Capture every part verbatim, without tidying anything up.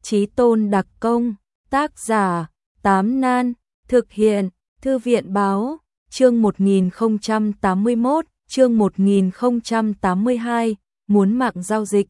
Chí tôn đặc công, tác giả, Tám Nan, thực hiện, Thư viện báo, chương một nghìn không trăm tám mươi mốt, chương một nghìn không trăm tám mươi hai, muốn mạng giao dịch.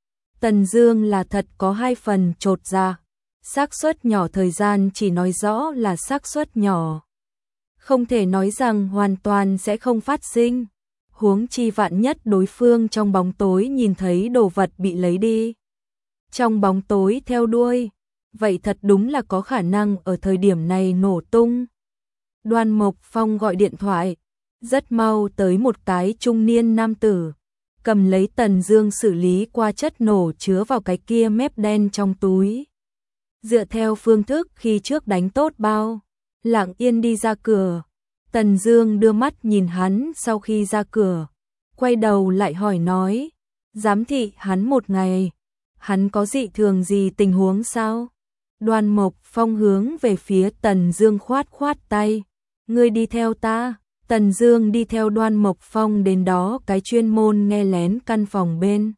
Tần Dương là thật có hai phần chột dạ, xác suất nhỏ thời gian chỉ nói rõ là xác suất nhỏ. Không thể nói rằng hoàn toàn sẽ không phát sinh, huống chi vạn nhất đối phương trong bóng tối nhìn thấy đồ vật bị lấy đi. Trong bóng tối theo đuôi, vậy thật đúng là có khả năng ở thời điểm này nổ tung. Đoan Mộc Phong gọi điện thoại, rất mau tới một cái trung niên nam tử, cầm lấy Tần Dương xử lý qua chất nổ chứa vào cái kia mép đen trong túi. Dựa theo phương thức khi trước đánh tốt bao, lặng yên đi ra cửa. Tần Dương đưa mắt nhìn hắn sau khi ra cửa, quay đầu lại hỏi nói, giám thị hắn một ngày, hắn có dị thường gì tình huống sao? Đoan Mộc Phong hướng về phía Tần Dương khoát khoát tay, ngươi đi theo ta. Tần Dương đi theo Đoan Mộc Phong đến đó cái chuyên môn nghe lén căn phòng bên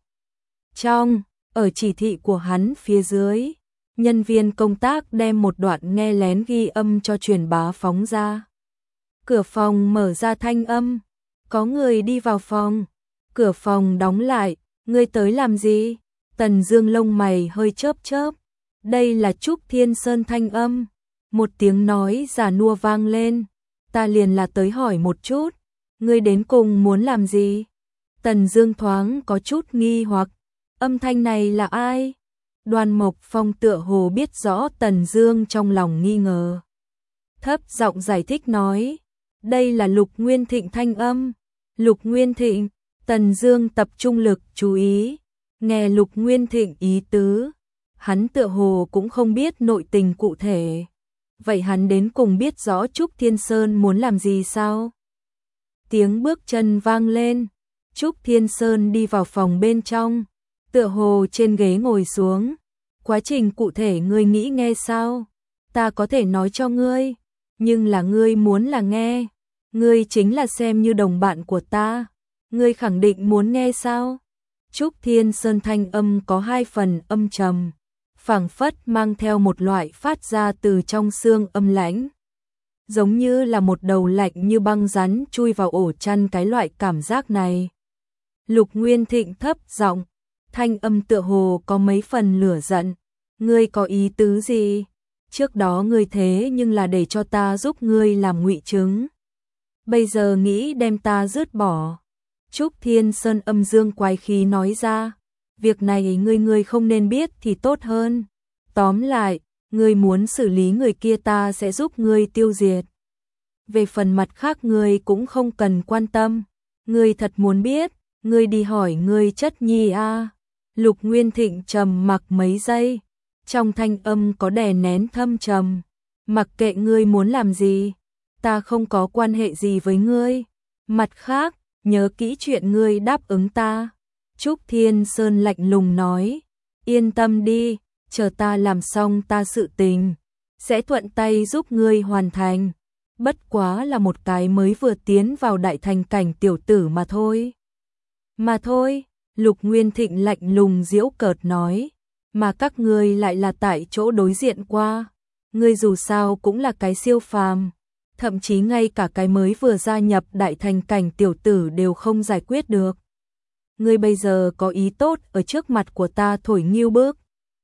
trong, ở chỉ thị của hắn phía dưới, nhân viên công tác đem một đoạn nghe lén ghi âm cho truyền bá phóng ra. Cửa phòng mở ra thanh âm, có người đi vào phòng. Cửa phòng đóng lại, ngươi tới làm gì? Tần Dương lông mày hơi chớp chớp. Đây là Trúc Thiên Sơn thanh âm. Một tiếng nói già nua vang lên, ta liền là tới hỏi một chút, ngươi đến cùng muốn làm gì? Tần Dương thoáng có chút nghi hoặc, âm thanh này là ai? Đoan Mộc Phong tựa hồ biết rõ Tần Dương trong lòng nghi ngờ, thấp giọng giải thích nói, đây là Lục Nguyên Thịnh thanh âm. Lục Nguyên Thịnh? Tần Dương tập trung lực chú ý, nghe Lục Nguyên Thịnh ý tứ, hắn tựa hồ cũng không biết nội tình cụ thể. Vậy hắn đến cùng biết rõ Trúc Thiên Sơn muốn làm gì sao? Tiếng bước chân vang lên, Trúc Thiên Sơn đi vào phòng bên trong, tựa hồ trên ghế ngồi xuống. Quá trình cụ thể ngươi nghĩ nghe sao? Ta có thể nói cho ngươi, nhưng là ngươi muốn là nghe. Ngươi chính là xem như đồng bạn của ta, ngươi khẳng định muốn nghe sao? Trúc Thiên Sơn thanh âm có hai phần âm trầm, phảng phất mang theo một loại phát ra từ trong xương âm lãnh, giống như là một đầu lạnh như băng rắn chui vào ổ chăn cái loại cảm giác này. Lục Nguyên Thịnh thấp giọng, thanh âm tựa hồ có mấy phần lửa giận, ngươi có ý tứ gì? Trước đó ngươi thế nhưng là để cho ta giúp ngươi làm ngụy chứng, bây giờ nghĩ đem ta dứt bỏ. Trúc Thiên Sơn âm dương quái khí nói ra, việc này ngươi ngươi không nên biết thì tốt hơn. Tóm lại, ngươi muốn xử lý người kia ta sẽ giúp ngươi tiêu diệt. Về phần mặt khác ngươi cũng không cần quan tâm. Ngươi thật muốn biết, ngươi đi hỏi ngươi chất nhi a. Lục Nguyên Thịnh trầm mặc mấy giây, trong thanh âm có đè nén thâm trầm. Mặc kệ ngươi muốn làm gì, ta không có quan hệ gì với ngươi. Mặt khác, nhớ kỹ chuyện ngươi đáp ứng ta. Trúc Thiên Sơn lạnh lùng nói, yên tâm đi, chờ ta làm xong ta sự tình, sẽ thuận tay giúp ngươi hoàn thành. Bất quá là một cái mới vừa tiến vào đại thành cảnh tiểu tử mà thôi. Mà thôi, Lục Nguyên Thịnh lạnh lùng giễu cợt nói, mà các ngươi lại là tại chỗ đối diện qua. Ngươi dù sao cũng là cái siêu phàm, thậm chí ngay cả cái mới vừa gia nhập đại thành cảnh tiểu tử đều không giải quyết được. Ngươi bây giờ có ý tốt ở trước mặt của ta thổi nghiêu bức.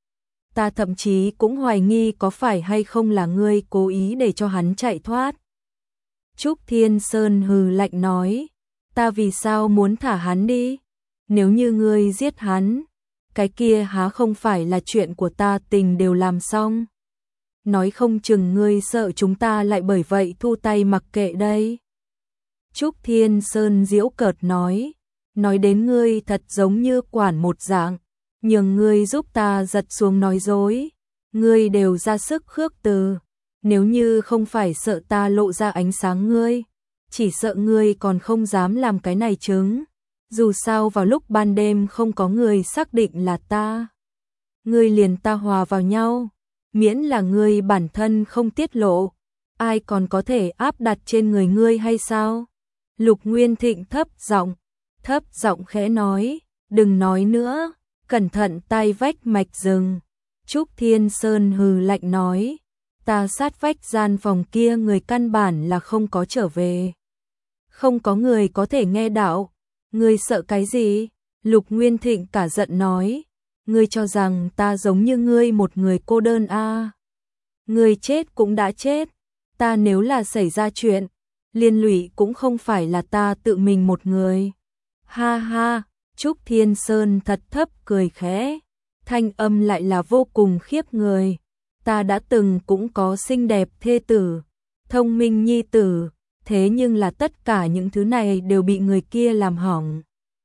Ta thậm chí cũng hoài nghi có phải hay không là ngươi cố ý để cho hắn chạy thoát. Trúc Thiên Sơn hừ lạnh nói, ta vì sao muốn thả hắn đi? Nếu như ngươi giết hắn, cái kia há không phải là chuyện của ta tình đều làm xong. Nói không chừng ngươi sợ chúng ta lại bởi vậy thu tay mặc kệ đây. Trúc Thiên Sơn giễu cợt nói, nói đến ngươi thật giống như quản một dạng, nhường ngươi giúp ta giật xuống nói dối, ngươi đều ra sức khước từ. Nếu như không phải sợ ta lộ ra ánh sáng ngươi, chỉ sợ ngươi còn không dám làm cái này chứng. Dù sao vào lúc ban đêm không có người xác định là ta, ngươi liền ta hòa vào nhau, miễn là ngươi bản thân không tiết lộ, ai còn có thể áp đặt trên người ngươi hay sao? Lục Nguyên Thịnh thấp giọng, thấp giọng khẽ nói, đừng nói nữa, cẩn thận tai vách mạch rừng. Trúc Thiên Sơn hừ lạnh nói, ta sát vách gian phòng kia người căn bản là không có trở về. Không có người có thể nghe đạo, ngươi sợ cái gì? Lục Nguyên Thịnh cả giận nói, ngươi cho rằng ta giống như ngươi một người cô đơn a? À? Ngươi chết cũng đã chết, ta nếu là xảy ra chuyện, liên lụy cũng không phải là ta tự mình một người. Ha ha, Trúc Thiên Sơn thật thấp cười khẽ, thanh âm lại là vô cùng khiếp người. Ta đã từng cũng có xinh đẹp thê tử, thông minh nhi tử, thế nhưng là tất cả những thứ này đều bị người kia làm hỏng.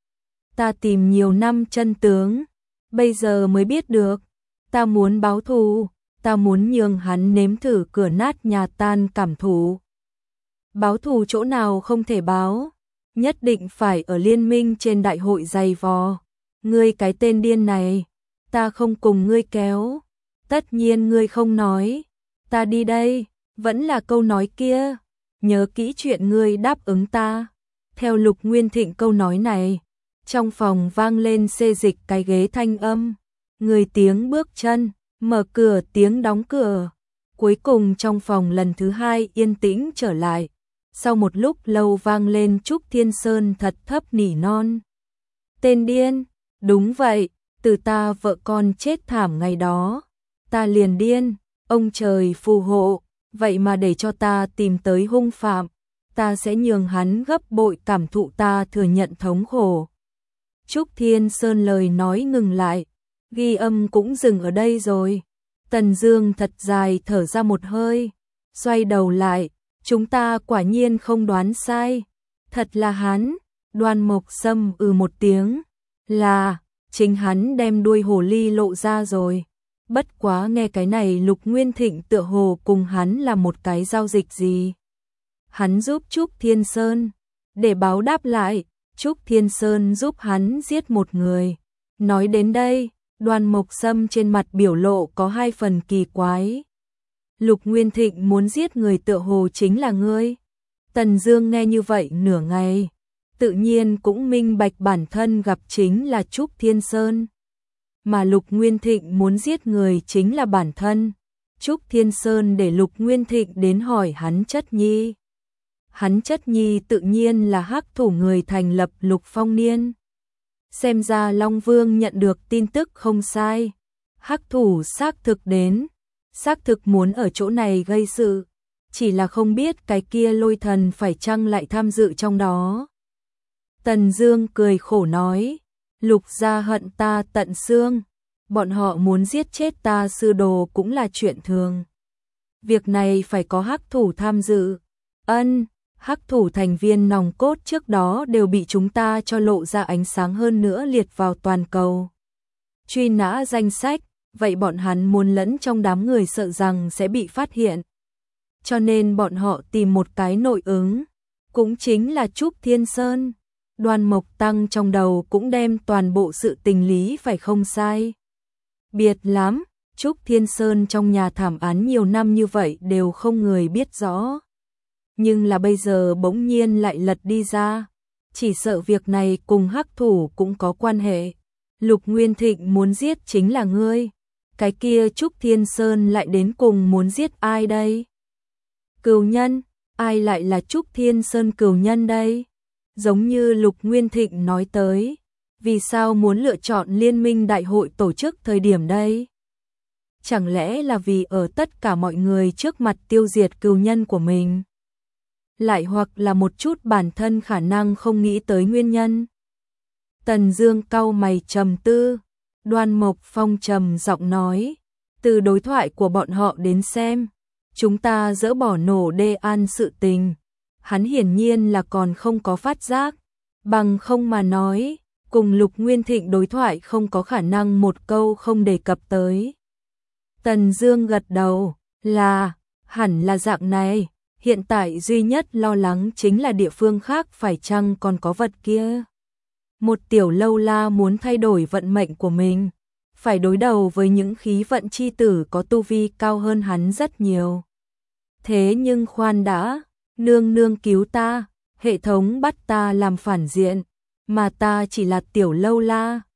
Ta tìm nhiều năm chân tướng, bây giờ mới biết được, ta muốn báo thù, ta muốn nhường hắn nếm thử cửa nát nhà tan cảm thụ. Báo thù chỗ nào không thể báo, nhất định phải ở liên minh trên đại hội dày vò. Ngươi cái tên điên này, ta không cùng ngươi kéo. Tất nhiên ngươi không nói, ta đi đây, vẫn là câu nói kia, nhớ kỹ chuyện ngươi đáp ứng ta. Theo Lục Nguyên Thịnh câu nói này, trong phòng vang lên xê dịch cái ghế thanh âm, người tiếng bước chân, mở cửa tiếng đóng cửa. Cuối cùng trong phòng lần thứ hai yên tĩnh trở lại, sau một lúc lâu vang lên Trúc Thiên Sơn thật thấp nỉ non. Tên điên, đúng vậy, từ ta vợ con chết thảm ngày đó, ta liền điên, ông trời phù hộ, vậy mà để cho ta tìm tới hung phạm, ta sẽ nhường hắn gấp bội cảm thụ ta thừa nhận thống khổ. Trúc Thiên Sơn lời nói ngừng lại, ghi âm cũng dừng ở đây rồi. Tần Dương thật dài thở ra một hơi, xoay đầu lại, chúng ta quả nhiên không đoán sai, thật là hắn. Đoan Mộc Sâm ừ một tiếng, là, chính hắn đem đuôi hồ ly lộ ra rồi. Bất quá nghe cái này Lục Nguyên Thịnh tựa hồ cùng hắn là một cái giao dịch gì. Hắn giúp Trúc Thiên Sơn, để báo đáp lại, Trúc Thiên Sơn giúp hắn giết một người. Nói đến đây, Đoan Mộc Sâm trên mặt biểu lộ có hai phần kỳ quái. Lục Nguyên Thịnh muốn giết người tựa hồ chính là ngươi. Tần Dương nghe như vậy nửa ngày, tự nhiên cũng minh bạch bản thân gặp chính là Trúc Thiên Sơn. Mà Lục Nguyên Thịnh muốn giết người chính là bản thân. Trúc Thiên Sơn để Lục Nguyên Thịnh đến hỏi hắn chất nhi. Hắn chất nhi tự nhiên là hắc thủ người thành lập Lục Phong Niên. Xem ra Long Vương nhận được tin tức không sai. Hắc thủ xác thực đến, xác thực muốn ở chỗ này gây sự, chỉ là không biết cái kia Lôi Thần phải chăng lại tham dự trong đó. Tần Dương cười khổ nói, Lục gia hận ta tận xương, bọn họ muốn giết chết ta sư đồ cũng là chuyện thường. Việc này phải có hắc thủ tham dự. Ân, hắc thủ thành viên nòng cốt trước đó đều bị chúng ta cho lộ ra ánh sáng, hơn nữa liệt vào toàn cầu truy nã danh sách, vậy bọn hắn muốn lẫn trong đám người sợ rằng sẽ bị phát hiện. Cho nên bọn họ tìm một cái nội ứng, cũng chính là Trúc Thiên Sơn. Đoan Mộc Tăng trong đầu cũng đem toàn bộ sự tình lý phải không sai. Biệt lắm, Trúc Thiên Sơn trong nhà thảm án nhiều năm như vậy đều không người biết rõ. Nhưng là bây giờ bỗng nhiên lại lật đi ra, chỉ sợ việc này cùng hắc thủ cũng có quan hệ. Lục Nguyên Thịnh muốn giết chính là ngươi, cái kia Trúc Thiên Sơn lại đến cùng muốn giết ai đây? Cừu nhân, ai lại là Trúc Thiên Sơn cừu nhân đây? Giống như Lục Nguyên Thịnh nói tới, vì sao muốn lựa chọn liên minh đại hội tổ chức thời điểm đây? Chẳng lẽ là vì ở tất cả mọi người trước mặt tiêu diệt cừu nhân của mình? Lại hoặc là một chút bản thân khả năng không nghĩ tới nguyên nhân? Tần Dương cau mày trầm tư, Đoan Mộc Phong trầm giọng nói, từ đối thoại của bọn họ đến xem, chúng ta dỡ bỏ nổ đê an sự tình, hắn hiển nhiên là còn không có phát giác, bằng không mà nói, cùng Lục Nguyên Thịnh đối thoại không có khả năng một câu không đề cập tới. Tần Dương gật đầu, là, hẳn là dạng này, hiện tại duy nhất lo lắng chính là địa phương khác phải chăng còn có vật kia. Một tiểu lâu la muốn thay đổi vận mệnh của mình, phải đối đầu với những khí vận chi tử có tu vi cao hơn hắn rất nhiều. Thế nhưng khoan đã, nương nương cứu ta, hệ thống bắt ta làm phản diện, mà ta chỉ là tiểu lâu la,